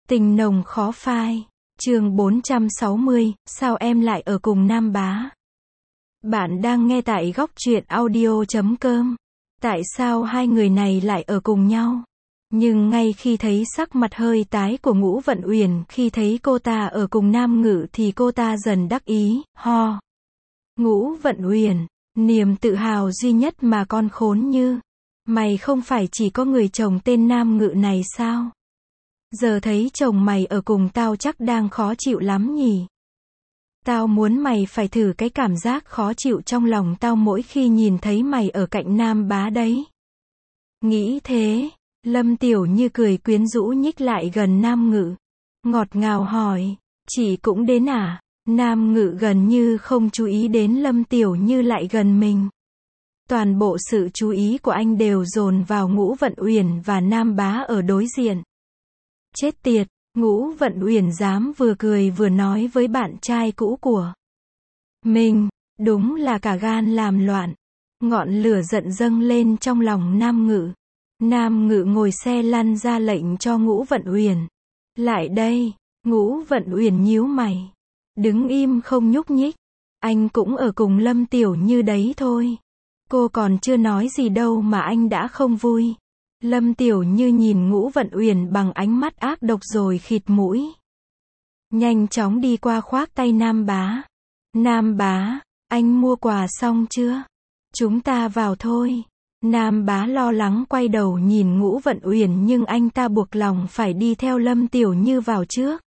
Tình nồng khó phai. Chương 460, sao em lại ở cùng Nam Bá? Bạn đang nghe tại góc truyện audio.com. Tại sao hai người này lại ở cùng nhau? Nhưng ngay khi thấy sắc mặt hơi tái của Ngũ Vận Uyển khi thấy cô ta ở cùng Nam Ngự thì cô ta dần đắc ý, ho. Ngũ Vận Uyển, niềm tự hào duy nhất mà con khốn như. Mày không phải chỉ có người chồng tên Nam Ngự này sao? Giờ thấy chồng mày ở cùng tao chắc đang khó chịu lắm nhỉ? Tao muốn mày phải thử cái cảm giác khó chịu trong lòng tao mỗi khi nhìn thấy mày ở cạnh Nam Bá đấy. Nghĩ thế, Lâm Tiểu Như cười quyến rũ nhích lại gần Nam Ngự. Ngọt ngào hỏi, chị cũng đến à? Nam Ngự gần như không chú ý đến Lâm Tiểu Như lại gần mình. Toàn bộ sự chú ý của anh đều dồn vào Ngũ Vận Uyển và Nam Bá ở đối diện. Chết tiệt, Ngũ Vận Uyển dám vừa cười vừa nói với bạn trai cũ của mình, đúng là cả gan làm loạn. Ngọn lửa giận dâng lên trong lòng Nam Ngự. Nam Ngự ngồi xe lăn ra lệnh cho Ngũ Vận Uyển. Lại đây, Ngũ Vận Uyển nhíu mày. Đứng im không nhúc nhích. Anh cũng ở cùng Lâm Tiểu Như đấy thôi. Cô còn chưa nói gì đâu mà anh đã không vui. Lâm Tiểu Như nhìn Ngũ Vận Uyển bằng ánh mắt ác độc rồi khịt mũi. Nhanh chóng đi qua khoác tay Nam Bá. Nam Bá, anh mua quà xong chưa? Chúng ta vào thôi. Nam Bá lo lắng quay đầu nhìn Ngũ Vận Uyển nhưng anh ta buộc lòng phải đi theo Lâm Tiểu Như vào trước.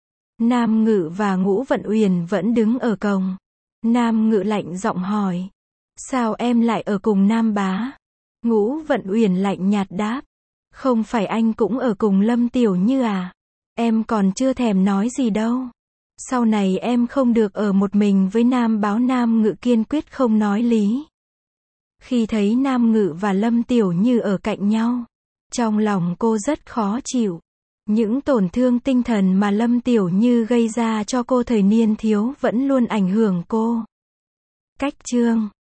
Nam Ngự và Ngũ Vận Uyển vẫn đứng ở cổng. Nam Ngự lạnh giọng hỏi. Sao em lại ở cùng Nam Bá? Ngũ Vận Uyển lạnh nhạt đáp. Không phải anh cũng ở cùng Lâm Tiểu Như à? Em còn chưa thèm nói gì đâu. Sau này em không được ở một mình với Nam Bá. Nam Ngự kiên quyết không nói lý. Khi thấy Nam Ngự và Lâm Tiểu Như ở cạnh nhau, trong lòng cô rất khó chịu. Những tổn thương tinh thần mà Lâm Tiểu Như gây ra cho cô thời niên thiếu vẫn luôn ảnh hưởng cô. Cách chương